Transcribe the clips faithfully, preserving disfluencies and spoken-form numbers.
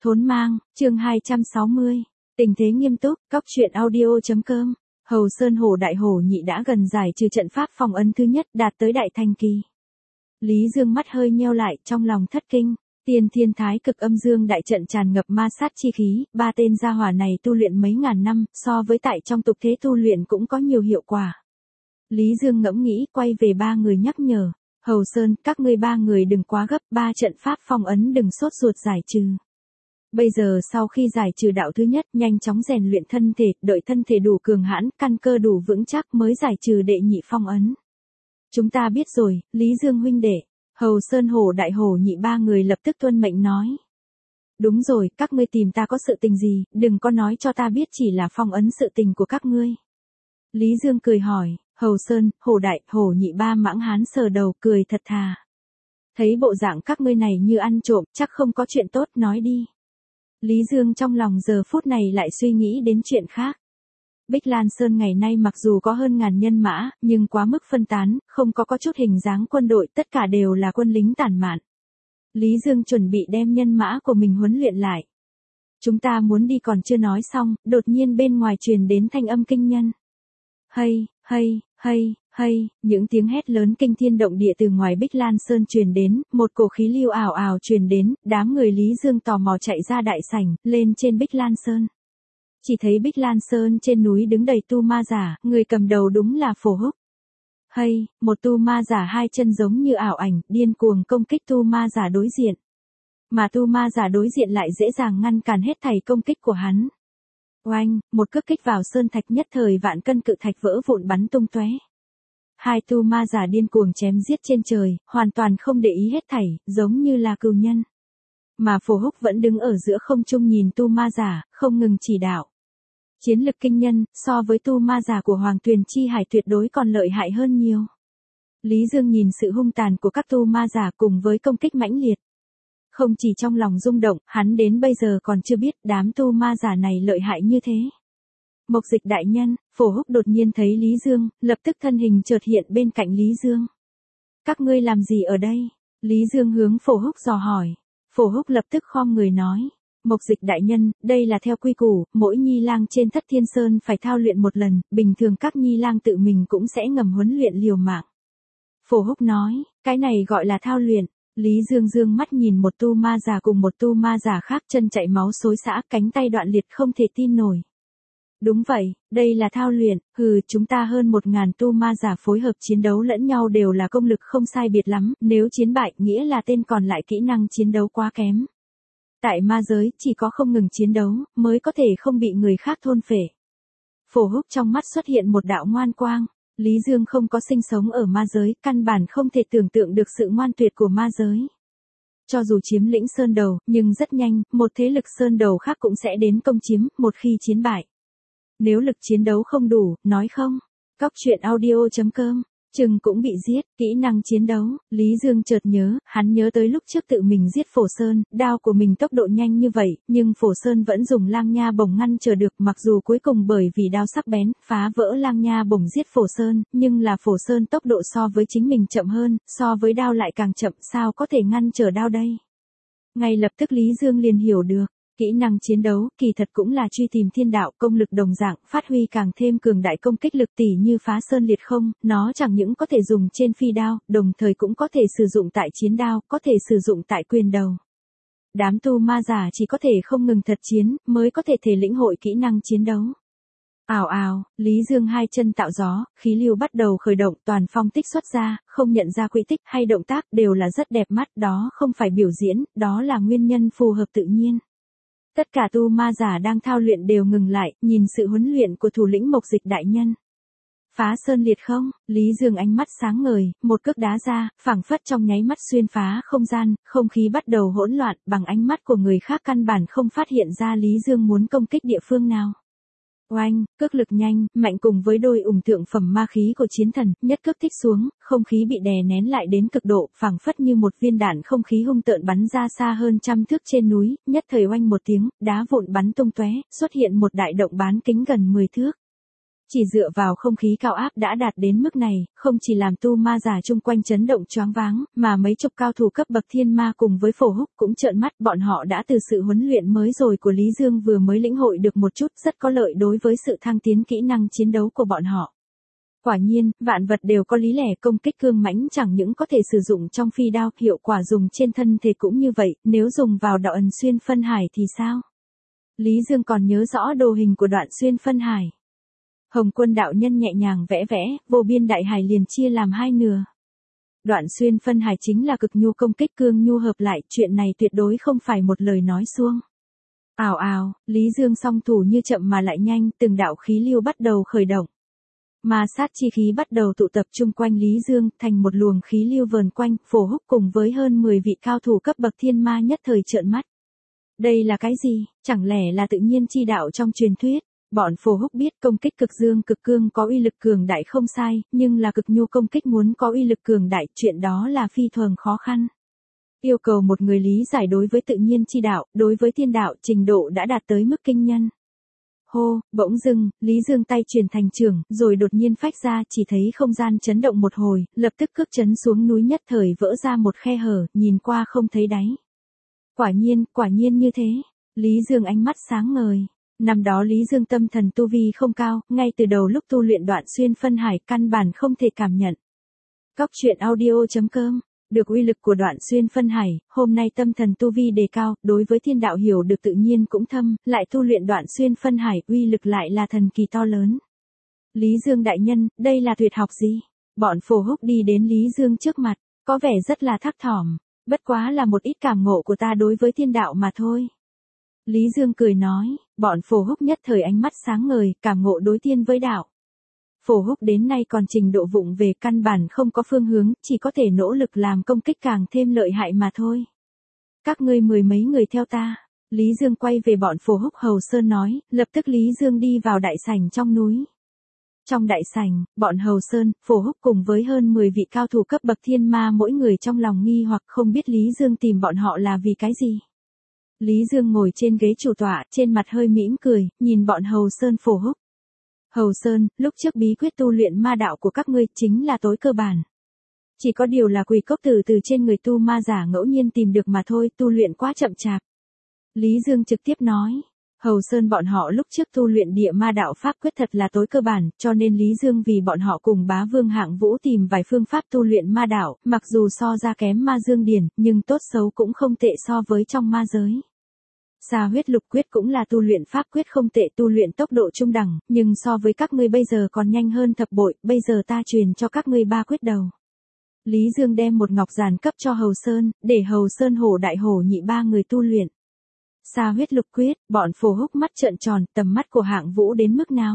Thốn mang, chương hai trăm sáu mươi. Tình thế nghiêm túc, cóc truyện audio.com. Hầu Sơn Hổ Đại Hổ Nhị đã gần giải trừ trận pháp phong ấn thứ nhất, đạt tới đại thành kỳ. Lý Dương mắt hơi nheo lại, trong lòng thất kinh. Tiên Thiên Thái Cực Âm Dương đại trận tràn ngập ma sát chi khí, ba tên gia hỏa này tu luyện mấy ngàn năm, so với tại trong tục thế tu luyện cũng có nhiều hiệu quả. Lý Dương ngẫm nghĩ, quay về ba người nhắc nhở. Hầu Sơn, các ngươi ba người đừng quá gấp, ba trận pháp phong ấn đừng sốt ruột giải trừ. Bây giờ sau khi giải trừ đạo thứ nhất, nhanh chóng rèn luyện thân thể, đợi thân thể đủ cường hãn, căn cơ đủ vững chắc mới giải trừ đệ nhị phong ấn. Chúng ta biết rồi, Lý Dương huynh đệ. Hầu Sơn Hổ Đại Hổ Nhị ba người lập tức tuân mệnh nói. Đúng rồi, các ngươi tìm ta có sự tình gì, đừng có nói cho ta biết chỉ là phong ấn sự tình của các ngươi. Lý Dương cười hỏi, Hầu Sơn, Hổ Đại, Hổ Nhị ba mãng hán sờ đầu cười thật thà. Thấy bộ dạng các ngươi này như ăn trộm, chắc không có chuyện tốt, nói đi. Lý Dương trong lòng giờ phút này lại suy nghĩ đến chuyện khác. Bích Lan Sơn ngày nay mặc dù có hơn ngàn nhân mã, nhưng quá mức phân tán, không có có chút hình dáng quân đội, tất cả đều là quân lính tản mạn. Lý Dương chuẩn bị đem nhân mã của mình huấn luyện lại. Chúng ta muốn đi còn chưa nói xong, đột nhiên bên ngoài truyền đến thanh âm kinh nhân. Hay, hay, hay, hay, những tiếng hét lớn kinh thiên động địa từ ngoài Bích Lan Sơn truyền đến, một cổ khí lưu ảo ảo truyền đến, đám người Lý Dương tò mò chạy ra đại sảnh, lên trên Bích Lan Sơn. Chỉ thấy Bích Lan Sơn trên núi đứng đầy tu ma giả, người cầm đầu đúng là Phổ Húc. Hay, một tu ma giả hai chân giống như ảo ảnh, điên cuồng công kích tu ma giả đối diện. Mà tu ma giả đối diện lại dễ dàng ngăn cản hết thảy công kích của hắn. Oanh, một cước kích vào sơn thạch nhất thời vạn cân cự thạch vỡ vụn bắn tung tóe. Hai tu ma giả điên cuồng chém giết trên trời, hoàn toàn không để ý hết thảy, giống như là cừu nhân. Mà Phổ Húc vẫn đứng ở giữa không trung nhìn tu ma giả, không ngừng chỉ đạo. Chiến lực kinh nhân, so với tu ma giả của Hoàng Tuyền Chi Hải tuyệt đối còn lợi hại hơn nhiều. Lý Dương nhìn sự hung tàn của các tu ma giả cùng với công kích mãnh liệt. Không chỉ trong lòng rung động, hắn đến bây giờ còn chưa biết đám tu ma giả này lợi hại như thế. Mộc Dịch đại nhân, Phổ Húc đột nhiên thấy Lý Dương, lập tức thân hình chợt hiện bên cạnh Lý Dương. Các ngươi làm gì ở đây? Lý Dương hướng Phổ Húc dò hỏi. Phổ Húc lập tức khom người nói. Mộc Dịch đại nhân, đây là theo quy củ, mỗi nhi lang trên Thất Thiên Sơn phải thao luyện một lần, bình thường các nhi lang tự mình cũng sẽ ngầm huấn luyện liều mạng. Phổ Húc nói, cái này gọi là thao luyện. Lý Dương dương mắt nhìn một tu ma giả cùng một tu ma giả khác, chân chạy máu xối xả, cánh tay đoạn liệt không thể tin nổi. Đúng vậy, đây là thao luyện, hừ, chúng ta hơn một ngàn tu ma giả phối hợp chiến đấu lẫn nhau đều là công lực không sai biệt lắm, nếu chiến bại nghĩa là tên còn lại kỹ năng chiến đấu quá kém. Tại ma giới, chỉ có không ngừng chiến đấu, mới có thể không bị người khác thôn phệ. Phổ Húc trong mắt xuất hiện một đạo ngoan quang. Lý Dương không có sinh sống ở ma giới, căn bản không thể tưởng tượng được sự ngoan tuyệt của ma giới. Cho dù chiếm lĩnh sơn đầu, nhưng rất nhanh, một thế lực sơn đầu khác cũng sẽ đến công chiếm, một khi chiến bại. Nếu lực chiến đấu không đủ, nói không? Cóc truyện audio.com. Chừng cũng bị giết, kỹ năng chiến đấu, Lý Dương chợt nhớ, hắn nhớ tới lúc trước tự mình giết Phổ Sơn, đao của mình tốc độ nhanh như vậy, nhưng Phổ Sơn vẫn dùng lang nha bổng ngăn trở được, mặc dù cuối cùng bởi vì đao sắc bén, phá vỡ lang nha bổng giết Phổ Sơn, nhưng là Phổ Sơn tốc độ so với chính mình chậm hơn, so với đao lại càng chậm, sao có thể ngăn trở đao đây? Ngay lập tức Lý Dương liền hiểu được. Kỹ năng chiến đấu, kỳ thật cũng là truy tìm thiên đạo, công lực đồng dạng, phát huy càng thêm cường đại công kích lực tỷ như phá sơn liệt không, nó chẳng những có thể dùng trên phi đao, đồng thời cũng có thể sử dụng tại chiến đao, có thể sử dụng tại quyền đầu. Đám tu ma giả chỉ có thể không ngừng thật chiến, mới có thể thể lĩnh hội kỹ năng chiến đấu. Ào ào, Lý Dương hai chân tạo gió, khí lưu bắt đầu khởi động, toàn phong tích xuất ra, không nhận ra quỹ tích hay động tác đều là rất đẹp mắt, đó không phải biểu diễn, đó là nguyên nhân phù hợp tự nhiên. Tất cả tu ma giả đang thao luyện đều ngừng lại, nhìn sự huấn luyện của thủ lĩnh Mộc Dịch đại nhân. Phá sơn liệt không, Lý Dương ánh mắt sáng ngời, một cước đá ra, phảng phất trong nháy mắt xuyên phá không gian, không khí bắt đầu hỗn loạn, bằng ánh mắt của người khác căn bản không phát hiện ra Lý Dương muốn công kích địa phương nào. Oanh, cước lực nhanh, mạnh cùng với đôi ủng thượng phẩm ma khí của chiến thần, nhất cước thích xuống, không khí bị đè nén lại đến cực độ, phảng phất như một viên đạn không khí hung tợn bắn ra xa hơn trăm thước trên núi, nhất thời oanh một tiếng, đá vụn bắn tung tóe, xuất hiện một đại động bán kính gần mười thước. Chỉ dựa vào không khí cao áp đã đạt đến mức này, không chỉ làm tu ma giả chung quanh chấn động choáng váng, mà mấy chục cao thủ cấp bậc thiên ma cùng với Phổ Húc cũng trợn mắt, bọn họ đã từ sự huấn luyện mới rồi của Lý Dương vừa mới lĩnh hội được một chút, rất có lợi đối với sự thăng tiến kỹ năng chiến đấu của bọn họ. Quả nhiên, vạn vật đều có lý lẽ, công kích cương mãnh chẳng những có thể sử dụng trong phi đao, hiệu quả dùng trên thân thể cũng như vậy, nếu dùng vào đạo ẩn xuyên phân hải thì sao? Lý Dương còn nhớ rõ đồ hình của đoạn xuyên phân hải. Hồng Quân đạo nhân nhẹ nhàng vẽ vẽ, vô biên đại hải liền chia làm hai nửa. Đoạn xuyên phân hải chính là cực nhu công kích cương nhu hợp lại, chuyện này tuyệt đối không phải một lời nói suông. Ào ào, Lý Dương song thủ như chậm mà lại nhanh, từng đạo khí lưu bắt đầu khởi động. Ma sát chi khí bắt đầu tụ tập chung quanh Lý Dương, thành một luồng khí lưu vờn quanh, Phổ Húc cùng với hơn mười vị cao thủ cấp bậc thiên ma nhất thời trợn mắt. Đây là cái gì, chẳng lẽ là tự nhiên chi đạo trong truyền thuyết? Bọn Phổ Húc biết công kích cực dương cực cương có uy lực cường đại không sai, nhưng là cực nhu công kích muốn có uy lực cường đại, chuyện đó là phi thường khó khăn. Yêu cầu một người lý giải đối với tự nhiên chi đạo, đối với thiên đạo, trình độ đã đạt tới mức kinh nhân. Hô, bỗng dưng, Lý Dương tay chuyển thành trường, rồi đột nhiên phách ra, chỉ thấy không gian chấn động một hồi, lập tức cước chấn xuống núi nhất thời vỡ ra một khe hở, nhìn qua không thấy đáy. Quả nhiên, quả nhiên như thế. Lý Dương ánh mắt sáng ngời. Năm đó Lý Dương tâm thần tu vi không cao, ngay từ đầu lúc tu luyện đoạn xuyên phân hải căn bản không thể cảm nhận. Cóc truyện audio chấm com. Được uy lực của đoạn xuyên phân hải, hôm nay tâm thần tu vi đề cao, đối với thiên đạo hiểu được tự nhiên cũng thâm, lại tu luyện đoạn xuyên phân hải, uy lực lại là thần kỳ to lớn. Lý Dương đại nhân, đây là tuyệt học gì? Bọn Phổ Húc đi đến Lý Dương trước mặt, có vẻ rất là thắc thỏm, bất quá là một ít cảm ngộ của ta đối với thiên đạo mà thôi. Lý Dương cười nói, bọn Phổ Húc nhất thời ánh mắt sáng ngời, cảm ngộ đối tiên với đạo. Phổ Húc đến nay còn trình độ vụng về, căn bản không có phương hướng, chỉ có thể nỗ lực làm công kích càng thêm lợi hại mà thôi. Các ngươi mười mấy người theo ta. Lý Dương quay về bọn Phổ Húc Hầu Sơn nói, lập tức Lý Dương đi vào đại sảnh trong núi. Trong đại sảnh, bọn Hầu Sơn, Phổ Húc cùng với hơn mười vị cao thủ cấp bậc thiên ma mỗi người trong lòng nghi hoặc không biết Lý Dương tìm bọn họ là vì cái gì. Lý Dương ngồi trên ghế chủ tọa, trên mặt hơi mỉm cười, nhìn bọn Hầu Sơn Phổ Húc. Hầu Sơn, lúc trước bí quyết tu luyện ma đạo của các ngươi chính là tối cơ bản. Chỉ có điều là quỷ cốc tử từ trên người tu ma giả ngẫu nhiên tìm được mà thôi, tu luyện quá chậm chạp. Lý Dương trực tiếp nói, Hầu Sơn bọn họ lúc trước tu luyện địa ma đạo pháp quyết thật là tối cơ bản, cho nên Lý Dương vì bọn họ cùng bá vương hạng vũ tìm vài phương pháp tu luyện ma đạo, mặc dù so ra kém ma dương điển, nhưng tốt xấu cũng không tệ so với trong ma giới. Xà huyết lục quyết cũng là tu luyện pháp quyết không tệ, tu luyện tốc độ trung đẳng, nhưng so với các ngươi bây giờ còn nhanh hơn thập bội, bây giờ ta truyền cho các ngươi ba quyết đầu. Lý Dương đem một ngọc giản cấp cho Hầu Sơn, để Hầu Sơn hổ đại hổ nhị ba người tu luyện. Xà huyết lục quyết, bọn Phổ Húc mắt trợn tròn, tầm mắt của hạng vũ đến mức nào?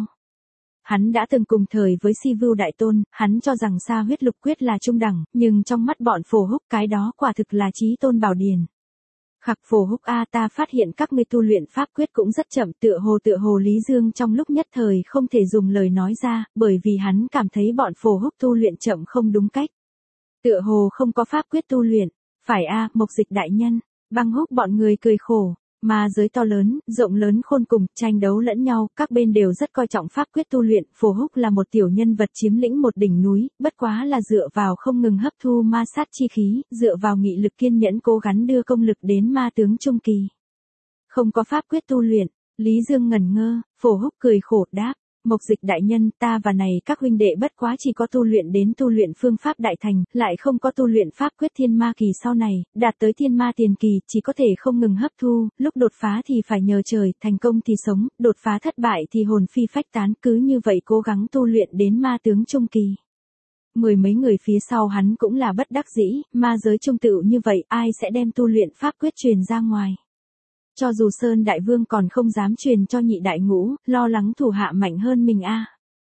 Hắn đã từng cùng thời với Si Vưu Đại Tôn, hắn cho rằng xà huyết lục quyết là trung đẳng, nhưng trong mắt bọn Phổ Húc cái đó quả thực là chí tôn bảo điển. Khặc Phổ Húc a, ta phát hiện các ngươi tu luyện pháp quyết cũng rất chậm, tựa hồ tựa hồ Lý Dương trong lúc nhất thời không thể dùng lời nói ra, bởi vì hắn cảm thấy bọn Phổ Húc tu luyện chậm không đúng cách. Tựa hồ không có pháp quyết tu luyện, phải a, Mộc Dịch đại nhân. Băng Húc bọn người cười khổ, ma giới to lớn, rộng lớn khôn cùng, tranh đấu lẫn nhau, các bên đều rất coi trọng pháp quyết tu luyện, Phổ Húc là một tiểu nhân vật chiếm lĩnh một đỉnh núi, bất quá là dựa vào không ngừng hấp thu ma sát chi khí, dựa vào nghị lực kiên nhẫn cố gắng đưa công lực đến ma tướng trung kỳ. Không có pháp quyết tu luyện, Lý Dương ngẩn ngơ, Phổ Húc cười khổ đáp, Mộc Dịch đại nhân, ta và này các huynh đệ bất quá chỉ có tu luyện đến tu luyện phương pháp đại thành, lại không có tu luyện pháp quyết thiên ma kỳ sau này, đạt tới thiên ma tiền kỳ, chỉ có thể không ngừng hấp thu, lúc đột phá thì phải nhờ trời, thành công thì sống, đột phá thất bại thì hồn phi phách tán, cứ như vậy cố gắng tu luyện đến ma tướng trung kỳ. Mười mấy người phía sau hắn cũng là bất đắc dĩ, ma giới trung tự như vậy, ai sẽ đem tu luyện pháp quyết truyền ra ngoài. Cho dù Sơn Đại Vương còn không dám truyền cho nhị đại ngũ, lo lắng thủ hạ mạnh hơn mình a.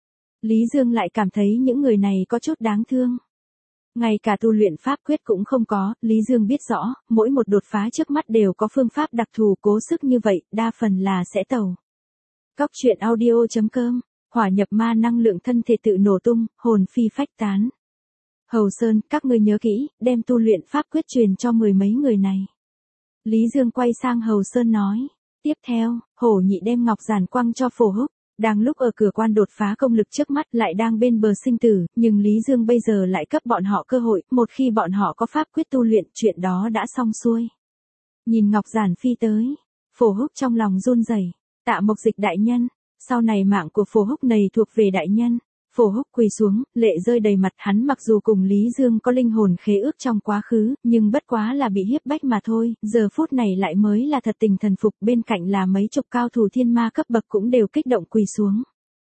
Lý Dương lại cảm thấy những người này có chút đáng thương. Ngay cả tu luyện pháp quyết cũng không có, Lý Dương biết rõ, mỗi một đột phá trước mắt đều có phương pháp đặc thù cố sức như vậy, đa phần là sẽ tẩu. Cóc truyện audio chấm com, hỏa nhập ma năng lượng thân thể tự nổ tung, hồn phi phách tán. Hầu Sơn, các ngươi nhớ kỹ, đem tu luyện pháp quyết truyền cho mười mấy người này. Lý Dương quay sang Hầu Sơn nói, tiếp theo, hổ nhị đem ngọc giản quăng cho Phổ Húc, Đang lúc ở cửa quan đột phá công lực trước mắt lại đang bên bờ sinh tử, nhưng Lý Dương bây giờ lại cấp bọn họ cơ hội, một khi bọn họ có pháp quyết tu luyện, chuyện đó đã xong xuôi. Nhìn Ngọc Giản phi tới, Phổ Húc trong lòng run rẩy, Tạ Mộc Dịch đại nhân, sau này mạng của Phổ Húc này thuộc về đại nhân. Phổ Húc quỳ xuống, lệ rơi đầy mặt, hắn mặc dù cùng Lý Dương có linh hồn khế ước trong quá khứ, nhưng bất quá là bị hiếp bách mà thôi, giờ phút này lại mới là thật tình thần phục, bên cạnh là mấy chục cao thủ thiên ma cấp bậc cũng đều kích động quỳ xuống.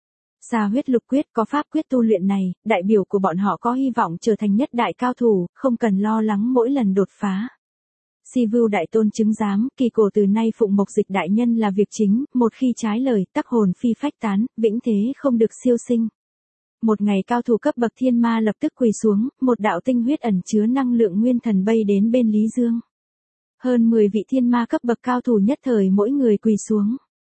Sa huyết lục quyết có pháp quyết tu luyện này, đại biểu của bọn họ có hy vọng trở thành nhất đại cao thủ, không cần lo lắng mỗi lần đột phá. Si Vưu đại tôn chứng giám, kỳ cổ từ nay phụng Mộc Dịch đại nhân là việc chính, một khi trái lời, tắc hồn phi phách tán, vĩnh thế không được siêu sinh. Một ngày cao thủ cấp bậc thiên ma lập tức quỳ xuống, một đạo tinh huyết ẩn chứa năng lượng nguyên thần bay đến bên Lý Dương. Hơn mười vị thiên ma cấp bậc cao thủ nhất thời mỗi người quỳ xuống.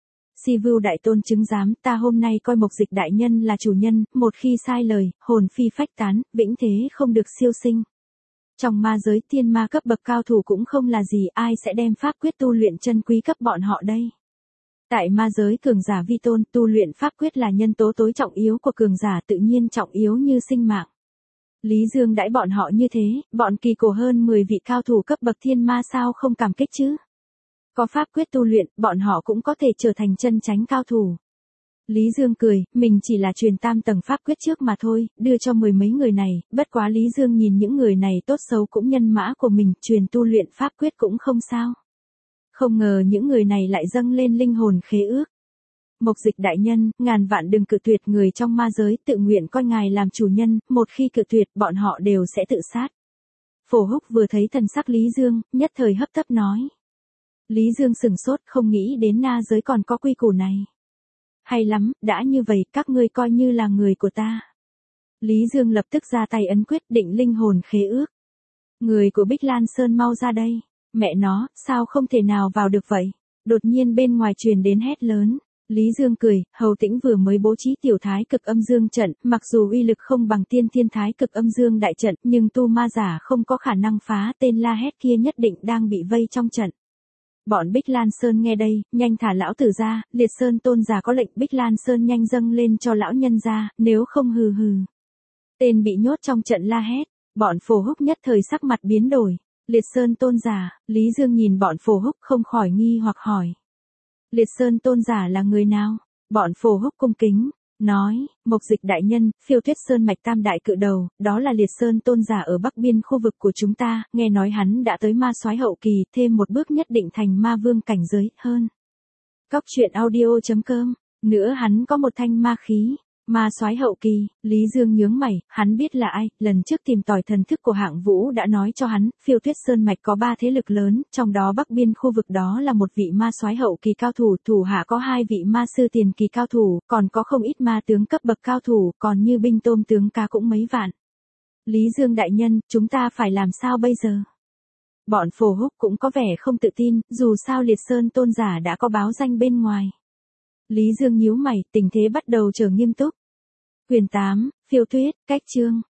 Si Vưu đại tôn chứng giám, ta hôm nay coi Mộc Dịch đại nhân là chủ nhân, một khi sai lời, hồn phi phách tán, vĩnh thế không được siêu sinh. Trong ma giới thiên ma cấp bậc cao thủ cũng không là gì, ai sẽ đem pháp quyết tu luyện chân quý cấp bọn họ đây. Tại ma giới cường giả vi tôn, tu luyện pháp quyết là nhân tố tối trọng yếu của cường giả, tự nhiên trọng yếu như sinh mạng. Lý Dương đãi bọn họ như thế, bọn kỳ cổ hơn mười vị cao thủ cấp bậc thiên ma sao không cảm kích chứ? Có pháp quyết tu luyện, bọn họ cũng có thể trở thành chân chánh cao thủ. Lý Dương cười, mình chỉ là truyền tam tầng pháp quyết trước mà thôi, đưa cho mười mấy người này, bất quá Lý Dương nhìn những người này tốt xấu cũng nhân mã của mình, truyền tu luyện pháp quyết cũng không sao. Không ngờ những người này lại dâng lên linh hồn khế ước. Mộc Dịch đại nhân, ngàn vạn đừng cự tuyệt, người trong ma giới tự nguyện coi ngài làm chủ nhân, một khi cự tuyệt bọn họ đều sẽ tự sát. Phổ Húc vừa thấy thần sắc Lý Dương, nhất thời hấp tấp nói. Lý Dương sừng sốt, không nghĩ đến na giới còn có quy củ này. Hay lắm, đã như vậy các ngươi coi như là người của ta. Lý Dương lập tức ra tay ấn quyết định linh hồn khế ước. Người của Bích Lan Sơn mau ra đây. Mẹ nó, sao không thể nào vào được vậy? Đột nhiên bên ngoài truyền đến hét lớn. Lý Dương cười, Hầu Tĩnh vừa mới bố trí tiểu thái cực âm dương trận, mặc dù uy lực không bằng tiên thiên thái cực âm dương đại trận, nhưng tu ma giả không có khả năng phá, tên la hét kia nhất định đang bị vây trong trận. Bọn Bích Lan Sơn nghe đây, nhanh thả lão tử ra, Liệt Sơn tôn giả có lệnh Bích Lan Sơn nhanh dâng lên cho lão nhân ra, nếu không hừ hừ. Tên bị nhốt trong trận la hét, bọn Phổ Húc nhất thời sắc mặt biến đổi. Liệt Sơn tôn giả, Lý Dương nhìn bọn Phổ Húc không khỏi nghi hoặc hỏi. Liệt Sơn tôn giả là người nào? Bọn Phổ Húc cung kính, nói, Mộc Dịch đại nhân, Phiêu Tuyết Sơn mạch tam đại cự đầu, đó là Liệt Sơn tôn giả ở bắc biên khu vực của chúng ta, nghe nói hắn đã tới ma soái hậu kỳ, thêm một bước nhất định thành ma vương cảnh giới hơn. Cóc truyện audio chấm com, nữa hắn có một thanh ma khí. Ma soái hậu kỳ, Lý Dương nhướng mày, hắn biết là ai, lần trước tìm tòi thần thức của Hạng Vũ đã nói cho hắn, Phiêu Tuyết Sơn mạch có ba thế lực lớn, trong đó bắc biên khu vực đó là một vị ma soái hậu kỳ cao thủ, thủ hạ có hai vị ma sư tiền kỳ cao thủ, còn có không ít ma tướng cấp bậc cao thủ, còn như binh tôm tướng cá cũng mấy vạn. Lý Dương đại nhân, chúng ta phải làm sao bây giờ? Bọn Phổ Húc cũng có vẻ không tự tin, dù sao Liệt Sơn tôn giả đã có báo danh bên ngoài. Lý Dương nhíu mày, tình thế bắt đầu trở nghiêm túc. Quyền tám, Phiêu Tuyết, cách chương.